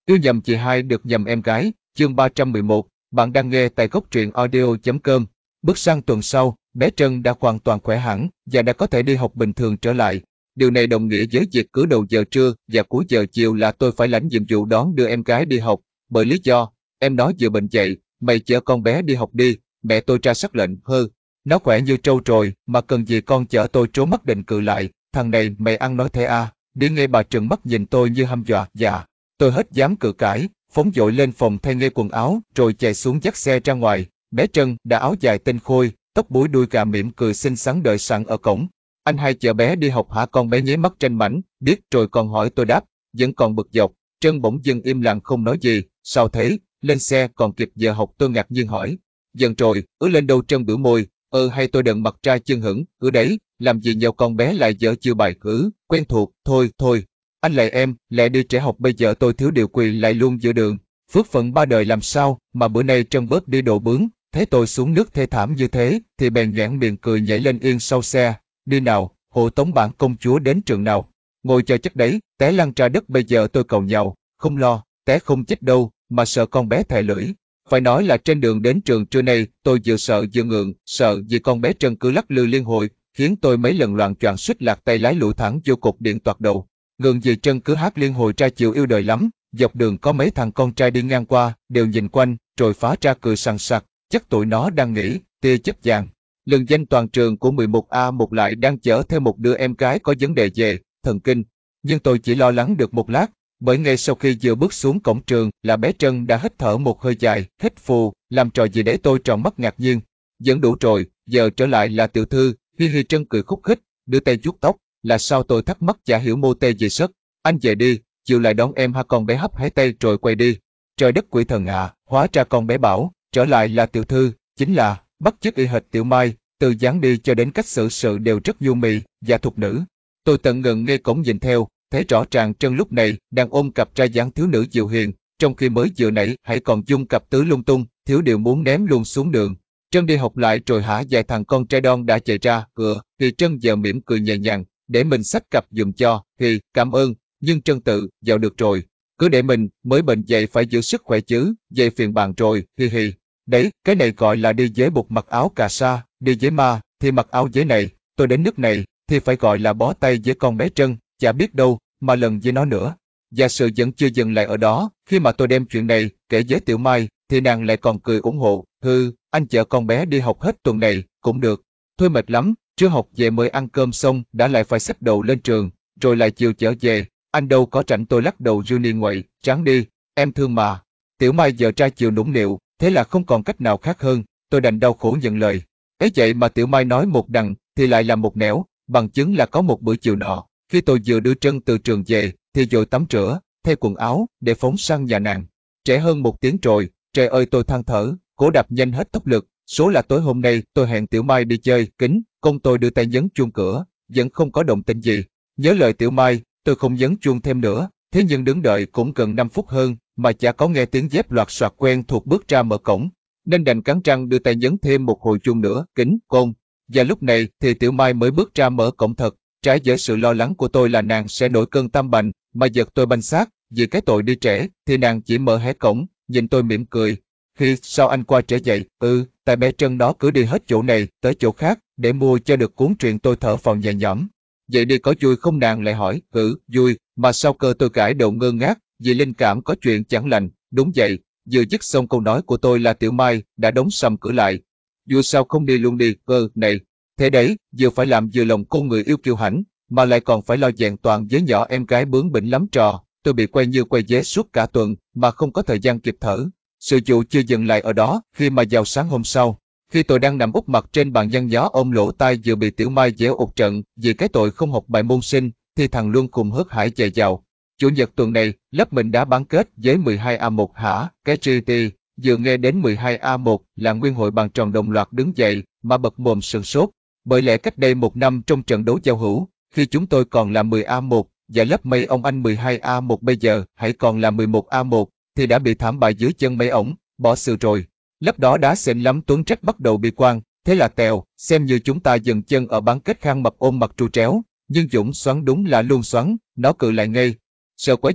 Yêu nhầm chị hai được nhầm em gái, chương 311, bạn đang nghe tại góc truyện audio.com. Bước sang tuần sau, bé Trân đã hoàn toàn khỏe hẳn và đã có thể đi học bình thường trở lại. Điều này đồng nghĩa với việc cứ đầu giờ trưa và cuối giờ chiều là tôi phải lãnh nhiệm vụ đón đưa em gái đi học, bởi lý do, em nó vừa bệnh dậy, mày chở con bé đi học đi, mẹ tôi ra sắc lệnh, nó khỏe như trâu rồi, mà cần gì con chở tôi, trố mắt định cự lại, thằng này mày ăn nói thế à, đi nghe bà trừng mắt nhìn tôi như hăm dọa, dạ. Tôi hết dám cự cãi, phóng dội lên phòng thay ngay quần áo, rồi chạy xuống dắt xe ra ngoài. Bé Trân đã áo dài tinh khôi, tóc búi đuôi gà mỉm cười xinh xắn đợi sẵn ở cổng. Anh hai chở bé đi học hả? Con bé nháy mắt tranh mảnh, biết rồi còn hỏi tôi đáp, vẫn còn bực dọc. Trân bỗng dưng im lặng không nói gì, sao thế, lên xe còn kịp giờ học? Tôi ngạc nhiên hỏi. Dần rồi, lên đâu? Trân bĩu môi, hay tôi đần mặt ra chân hững, đấy, làm gì nhờ con bé lại dở chiêu bài quen thuộc, thôi. Anh lại em, lại đi trễ học bây giờ tôi thiếu điều quỳ lại luôn giữa đường. Phước phận ba đời làm sao mà bữa nay Trân bớt đi độ bướng, thấy tôi xuống nước thê thảm như thế thì bèn nhoẻn miệng cười nhảy lên yên sau xe. Đi nào, hộ tống bản công chúa đến trường nào. Ngồi chờ chắc đấy, té lăn ra đất bây giờ tôi cầu nhau, không lo, té không chết đâu, mà sợ con bé thè lưỡi. Phải nói là trên đường đến trường trưa nay tôi vừa sợ vừa ngượng, sợ vì con bé Trân cứ lắc lư liên hồi, khiến tôi mấy lần loạng choạng suýt lạc tay lái lủi thẳng vô cột điện toạc đầu. Ngượng gì Trân cứ hát liên hồi ra chiều yêu đời lắm, dọc đường có mấy thằng con trai đi ngang qua, đều nhìn quanh, rồi phá ra cười sằng sặc, chắc tụi nó đang nghĩ, tia chấp vàng. Lừng danh toàn trường của 11A1 lại đang chở theo một đứa em gái có vấn đề về thần kinh. Nhưng tôi chỉ lo lắng được một lát, bởi ngay sau khi vừa bước xuống cổng trường là bé Trân đã hít thở một hơi dài, hít phù, làm trò gì để tôi tròn mắt ngạc nhiên. Vẫn đủ rồi, giờ trở lại là tiểu thư, hi Trân cười khúc khích, đưa tay vuốt tóc. Là sao? Tôi thắc mắc chả hiểu mô tê gì sất. Anh về đi, chiều lại đón em ha. Con bé hấp hé tay rồi quay đi. Trời đất quỷ thần ạ, hóa ra con bé bảo, trở lại là tiểu thư, chính là, bắt chước y hệt Tiểu Mai, từ dáng đi cho đến cách xử sự đều rất nhu mì, và thục nữ. Tôi tận ngần ngay cổng nhìn theo, thấy rõ ràng Trân lúc này đang ôm cặp ra dáng thiếu nữ dịu hiền, trong khi mới vừa nãy hãy còn dung cặp tứ lung tung, thiếu điều muốn ném luôn xuống đường. Trân đi học lại rồi hả? Vài thằng con trai đon đã chạy ra, thì Trân giờ mỉm cười nhẹ nhàng, để mình xách cặp giùm cho, thì cảm ơn, nhưng Trân tự, dạo được rồi, cứ để mình, mới bệnh dậy phải giữ sức khỏe chứ, vậy phiền bạn rồi, hi. Đấy, cái này gọi là đi với bột mặc áo cà sa, đi với ma, thì mặc áo giấy này, tôi đến nước này, thì phải gọi là bó tay với con bé Trân, chả biết đâu, mà lần với nó nữa. Và sự vẫn chưa dừng lại ở đó, khi mà tôi đem chuyện này kể với Tiểu Mai, thì nàng lại còn cười ủng hộ, anh chở con bé đi học hết tuần này, cũng được. Thôi mệt lắm, trưa học về mới ăn cơm xong đã lại phải xách đầu lên trường, rồi lại chiều chở về, anh đâu có rảnh. Tôi lắc đầu Junie ngoậy, tráng đi, em thương mà. Tiểu Mai giờ trai chiều nũng nịu, thế là không còn cách nào khác hơn, tôi đành đau khổ nhận lời. Ấy vậy mà Tiểu Mai nói một đằng, thì lại làm một nẻo, bằng chứng là có một bữa chiều nọ, khi tôi vừa đưa Trân từ trường về, thì vội tắm rửa, thay quần áo, để phóng sang nhà nàng. Trễ hơn 1 tiếng rồi, trời ơi tôi than thở, cố đạp nhanh hết tốc lực, số là tối hôm nay tôi hẹn Tiểu Mai đi chơi, công tôi đưa tay nhấn chuông cửa, vẫn không có động tĩnh gì. Nhớ lời Tiểu Mai, tôi không nhấn chuông thêm nữa, thế nhưng đứng đợi cũng gần 5 phút hơn, mà chả có nghe tiếng dép loạt soạt quen thuộc bước ra mở cổng, nên đành cắn răng đưa tay nhấn thêm một hồi chuông nữa, công. Và lúc này thì Tiểu Mai mới bước ra mở cổng thật, trái với sự lo lắng của tôi là nàng sẽ nổi cơn tam bành, mà giật tôi banh xác, vì cái tội đi trễ, thì nàng chỉ mở hé cổng, nhìn tôi mỉm cười. Khi sao anh qua trễ vậy? Tại bé Trân đó cứ đi hết chỗ này tới chỗ khác để mua cho được cuốn truyện. Tôi thở phào nhẹ nhõm. Vậy đi có vui không? Nàng lại hỏi. Vui, mà sao cơ? Tôi gãi đầu ngơ ngác, vì linh cảm có chuyện chẳng lành. Đúng vậy, vừa dứt xong câu nói của tôi là Tiểu Mai đã đóng sầm cửa lại. Vui sao không đi luôn đi? Này, thế đấy, vừa phải làm vừa lòng cô người yêu kiêu hãnh, mà lại còn phải lo vẹn toàn với nhỏ em gái bướng bỉnh lắm trò. Tôi bị quay như quay vé suốt cả tuần mà không có thời gian kịp thở. Sự vụ chưa dừng lại ở đó, khi mà vào sáng hôm sau, khi tôi đang nằm úp mặt trên bàn nhăn nhó ôm lỗ tai vừa bị Tiểu Mai giễu một trận vì cái tội không học bài môn sinh, thì thằng Luân cùng hớt hải chạy vào. Chủ nhật tuần này, lớp mình đã bán kết với 12A1 hả? Cái GT, vừa nghe đến 12A1 là nguyên hội bàn tròn đồng loạt đứng dậy mà bật mồm sửng sốt. Bởi lẽ cách đây 1 năm trong trận đấu giao hữu, khi chúng tôi còn là 10A1 và lớp mấy ông anh 12A1 bây giờ hãy còn là 11A1, thì đã bị thảm bại dưới chân mấy ổng, bỏ sự rồi. Lớp đó đá xịn lắm. Tuấn Trách bắt đầu bi quan, thế là tèo, xem như chúng ta dừng chân ở bán kết. Khang Mập ôm mặt tru tréo, nhưng Dũng xoắn đúng là luôn xoắn, nó cự lại ngay. Sợ quá gì,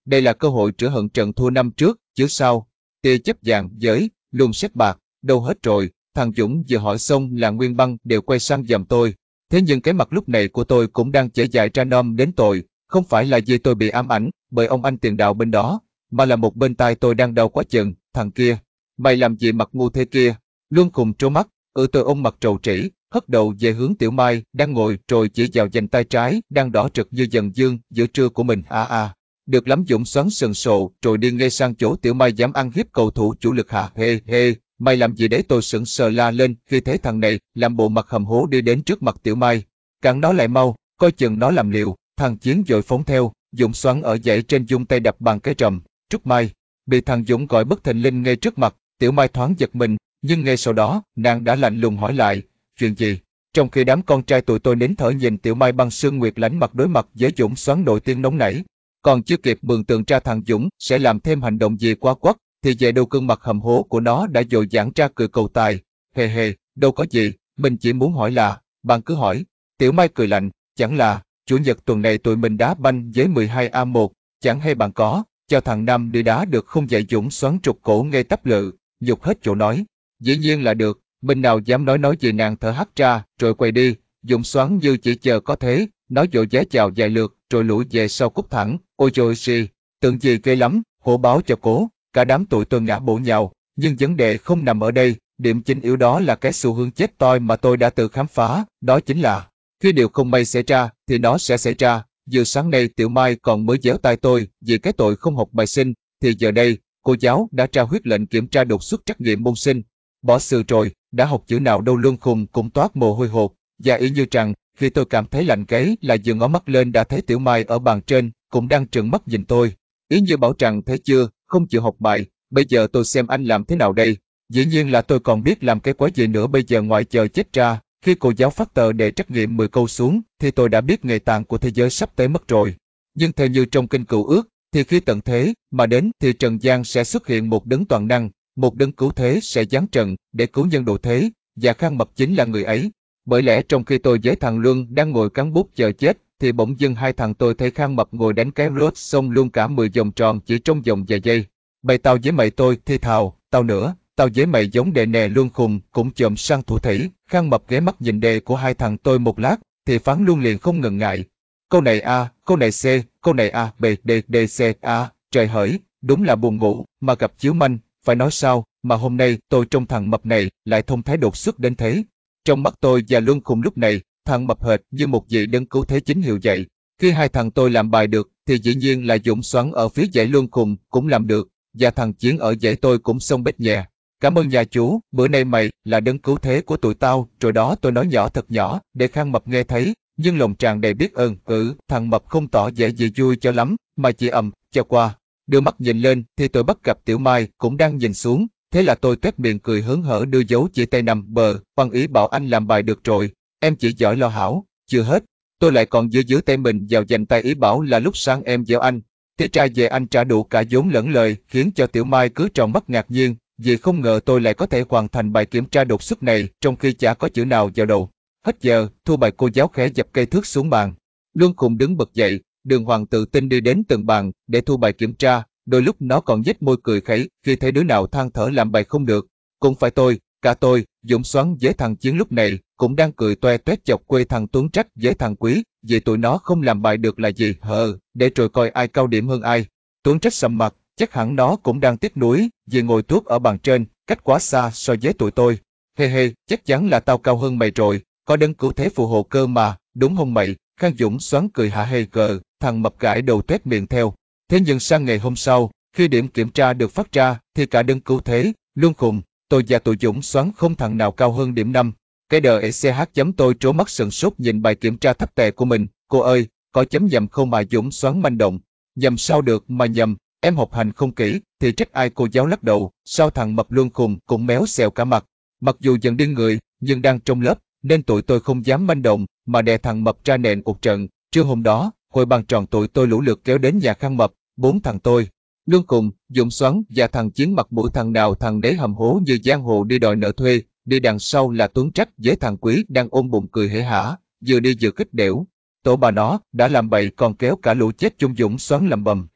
Đây là cơ hội rửa hận trận thua năm trước, chứ sao? Tia chấp vàng giới, luôn xét bạc, đâu hết rồi. Thằng Dũng vừa hỏi xong là Nguyên Băng đều quay sang giầm tôi. Thế nhưng cái mặt lúc này của tôi cũng đang chảy dài ra nom đến tội. Không phải là vì tôi bị ám ảnh bởi ông anh tiền đạo bên đó, mà là một bên tai tôi đang đau quá chừng. Thằng kia, mày làm gì mặt ngu thế kia? Luân Khùng trố mắt, tôi ôm mặt trầu trĩ, hất đầu về hướng Tiểu Mai đang ngồi rồi chỉ vào dành tay trái đang đỏ rực như dần dương giữa trưa của mình. Được lắm. Dũng xoắn sần sộ rồi đi ngay sang chỗ Tiểu Mai dám ăn hiếp cầu thủ chủ lực hả? Hê, mày làm gì đấy? Tôi sững sờ la lên khi thấy thằng này làm bộ mặt hầm hố đi đến trước mặt Tiểu Mai. Cản nó lại mau, coi chừng nó làm liều. Thằng Chiến vội phóng theo, Dũng xoắn ở dãy trên dung tay đập bằng cái trầm. Trúc Mai, bị thằng Dũng gọi bất thình lình ngay trước mặt, Tiểu Mai thoáng giật mình, nhưng ngay sau đó nàng đã lạnh lùng hỏi lại, chuyện gì? Trong khi đám con trai tụi tôi nín thở nhìn Tiểu Mai băng sương nguyệt lãnh mặt đối mặt với Dũng xoắn nội tiên nóng nảy. Còn chưa kịp mường tượng ra thằng Dũng sẽ làm thêm hành động gì quá quắt, thì về đâu gương mặt hầm hố của nó đã dội dãn ra cười cầu tài. Hề, đâu có gì, mình chỉ muốn hỏi là, bạn cứ hỏi. Tiểu Mai cười lạnh, chẳng là, chủ nhật tuần này tụi mình đá banh với 12A1, chẳng hay bạn có, cho thằng Nam đi đá được không? Dạy Dũng xoắn trục cổ ngay tấp lự, nhục hết chỗ nói. Dĩ nhiên là được, mình nào dám nói gì. Nàng thở hắt ra, rồi quay đi. Dũng xoắn như chỉ chờ có thế, nói vội giá chào vài lượt, rồi lủi về sau cút thẳng. Ôi trời xì, tượng gì ghê lắm, hổ báo cho cố. Cả đám tụi tôi ngã bổ nhào, nhưng vấn đề không nằm ở đây. Điểm chính yếu đó là cái xu hướng chết toi mà tôi đã tự khám phá, đó chính là khi điều không may xảy ra thì nó sẽ xảy ra. Vừa sáng nay Tiểu Mai còn mới déo tai tôi vì cái tội không học bài sinh, thì giờ đây cô giáo đã ra huyết lệnh kiểm tra đột xuất trắc nghiệm môn sinh. Bỏ sự rồi, đã học chữ nào đâu. Luân Khùng cũng toát mồ hôi hột, và y như rằng khi tôi cảm thấy lạnh gáy là vừa ngó mắt lên đã thấy Tiểu Mai ở bàn trên cũng đang trừng mắt nhìn tôi. Ý như bảo rằng thấy chưa, không chịu học bài, bây giờ tôi xem anh làm thế nào đây. Dĩ nhiên là tôi còn biết làm cái quái gì nữa bây giờ ngoại chờ chết ra. Khi cô giáo phát tờ đề trắc nghiệm 10 câu xuống thì tôi đã biết ngày tàn của thế giới sắp tới mất rồi. Nhưng theo như trong kinh Cựu Ước thì khi tận thế mà đến thì trần gian sẽ xuất hiện một đấng toàn năng, một đấng cứu thế sẽ giáng trần để cứu nhân độ thế, và Khang Mập chính là người ấy. Bởi lẽ trong khi tôi với thằng Luân đang ngồi cắn bút chờ chết thì bỗng dưng hai thằng tôi thấy Khang Mập ngồi đánh cái rốt xong luôn cả 10 vòng tròn chỉ trong vòng vài giây. Bày tao với mày, tôi thì thào, tao nữa, tao với mày giống đệ nè. Luân Khùng cũng chồm sang thủ thủy. Khang Mập ghé mắt nhìn đề của hai thằng tôi một lát thì phán luôn liền không ngần ngại. Câu này A, câu này C, câu này A, B, D, D, C, A. Trời hỡi, đúng là buồn ngủ mà gặp chiếu manh. Phải nói sao mà hôm nay tôi trong thằng Mập này lại thông thái đột xuất đến thế. Trong mắt tôi và Luân Khùng lúc này, thằng Mập hệt như một vị đấng cứu thế chính hiệu vậy. Khi hai thằng tôi làm bài được thì dĩ nhiên là Dũng xoắn ở phía dãy Luân Khùng cũng làm được, và thằng Chiến ở dãy tôi cũng xông bết nhẹ. Cảm ơn nhà chú, bữa nay mày là đấng cứu thế của tụi tao. Rồi đó, tôi nói nhỏ thật nhỏ để Khang Mập nghe thấy, nhưng lòng tràn đầy biết ơn. Thằng Mập không tỏ vẻ gì vui cho lắm, mà chỉ cho qua. Đưa mắt nhìn lên thì tôi bắt gặp Tiểu Mai cũng đang nhìn xuống. Thế là tôi toét miệng cười hớn hở đưa dấu chỉ tay nằm bờ, bằng ý bảo anh làm bài được rồi, em chỉ giỏi lo hảo. Chưa hết, tôi lại còn giữ tay mình vào dành tay ý bảo là lúc sáng em gieo anh. Thế ra về anh trả đủ cả vốn lẫn lời, khiến cho Tiểu Mai cứ tròn mắt ngạc nhiên, vì không ngờ tôi lại có thể hoàn thành bài kiểm tra đột xuất này trong khi chả có chữ nào vào đầu. Hết giờ, thua bài. Cô giáo khẽ dập cây thước xuống bàn. Luân Khùng đứng bật dậy, đường hoàng tự tin đi đến từng bàn để thu bài kiểm tra. Đôi lúc nó còn nhếch môi cười khẩy khi thấy đứa nào than thở làm bài không được. Cũng phải tôi, cả tôi, Dũng xoắn với thằng Chiến lúc này cũng đang cười toe toét chọc quê thằng Tuấn trách với thằng Quý vì tụi nó không làm bài được là gì. Để rồi coi ai cao điểm hơn ai. Tuấn trách sầm mặt, chắc hẳn nó cũng đang tiếc nuối vì ngồi tuốt ở bàn trên, cách quá xa so với tụi tôi. Hê, chắc chắn là tao cao hơn mày rồi, có đấng cứu thế phù hộ cơ mà, đúng không mày? Khang Dũng xoắn cười hả hê gờ, thằng Mập gãi đầu toét miệng theo. Thế nhưng sang ngày hôm sau, khi điểm kiểm tra được phát ra thì cả đấng cứu thế, Luân Khùng, tôi và tụi Dũng xoắn không thằng nào cao hơn điểm 5. Cái đờ ECH chấm tôi trố mắt sừng sốt nhìn bài kiểm tra thấp tệ của mình. Cô ơi, có chấm nhầm không mà? Dũng xoắn manh động. Nhầm sao được mà nhầm, em học hành không kỹ thì trách ai? Cô giáo lắc đầu. Sao thằng Mập Luân Khùng cũng méo xẹo cả mặt. Mặc dù dần điên người nhưng đang trong lớp nên tụi tôi không dám manh động mà đè thằng Mập ra nện một trận. Trưa hôm đó, hội bàn tròn tụi tôi lũ lượt kéo đến nhà Khang Mập. 4 thằng tôi, Luân Khùng, Dũng xoắn và thằng Chiến mặt mũi thằng nào thằng đấy hầm hố như giang hồ đi đòi nợ thuê. Đi đằng sau là Tuấn Trách với thằng Quý đang ôm bụng cười hể hả, vừa đi vừa kích đểu. Tổ bà nó đã làm bậy còn kéo cả lũ chết chung. Dũng xoắn lầm bầm, đạt,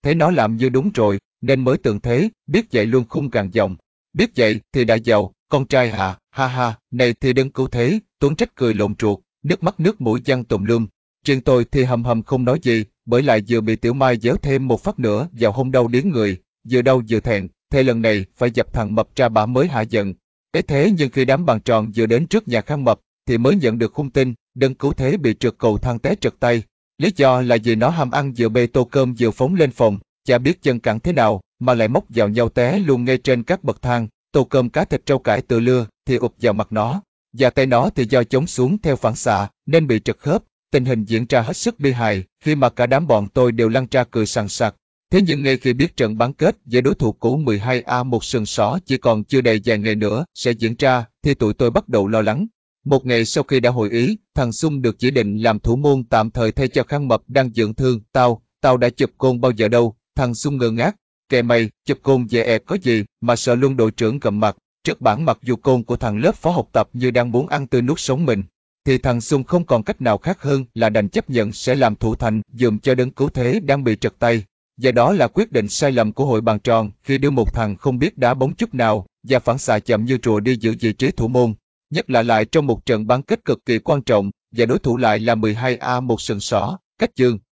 thấy nó làm như đúng rồi, nên mới tưởng thế, biết vậy luôn khung gằn giọng. Biết vậy thì đã giàu, con trai hả, ha ha, này thì đừng cứu thế, Tuấn trách cười lộn ruột, nước mắt nước mũi văng tùm lum. Riêng tôi thì hầm hầm không nói gì, bởi lại vừa bị Tiểu Mai giễu thêm một phát nữa vào hông đau điếng người, vừa đau vừa thẹn, thế lần này phải dập thằng Mập ra bả mới hả giận. Thế nhưng khi đám bàn tròn vừa đến trước nhà Khang Mập, thì mới nhận được khung tin, Đấng Cứu Thế bị trượt cầu thang té trật tay. Lý do là vì nó ham ăn vừa bê tô cơm vừa phóng lên phòng, chả biết chân cẳng thế nào mà lại móc vào nhau té luôn ngay trên các bậc thang. Tô cơm cá thịt rau cải từ lưa thì ụp vào mặt nó, và tay nó thì do chống xuống theo phản xạ nên bị trật khớp. Tình hình diễn ra hết sức bi hài khi mà cả đám bọn tôi đều lăn ra cười sằng sặc. Thế nhưng ngay khi biết trận bán kết với đối thủ cũ 12A một sừng sỏ chỉ còn chưa đầy vài ngày nữa sẽ diễn ra, thì tụi tôi bắt đầu lo lắng. Một ngày sau khi đã hội ý, thằng Sung được chỉ định làm thủ môn tạm thời thay cho Khang Mập đang dưỡng thương. Tao đã chụp côn bao giờ đâu? Thằng Sung ngơ ngác. Kệ mày, chụp côn về có gì mà sợ luôn, đội trưởng gầm mặt. Trước bản mặc dù côn của thằng lớp phó học tập như đang muốn ăn tươi nuốt sống mình, thì thằng Sung không còn cách nào khác hơn là đành chấp nhận sẽ làm thủ thành giùm cho Đấng Cứu Thế đang bị trật tay. Và đó là quyết định sai lầm của hội bàn tròn khi đưa một thằng không biết đá bóng chút nào và phản xạ chậm như rùa đi giữ vị trí thủ môn. Nhất là lại trong một trận bán kết cực kỳ quan trọng và đối thủ lại là 12A một sừng sỏ, cách dương.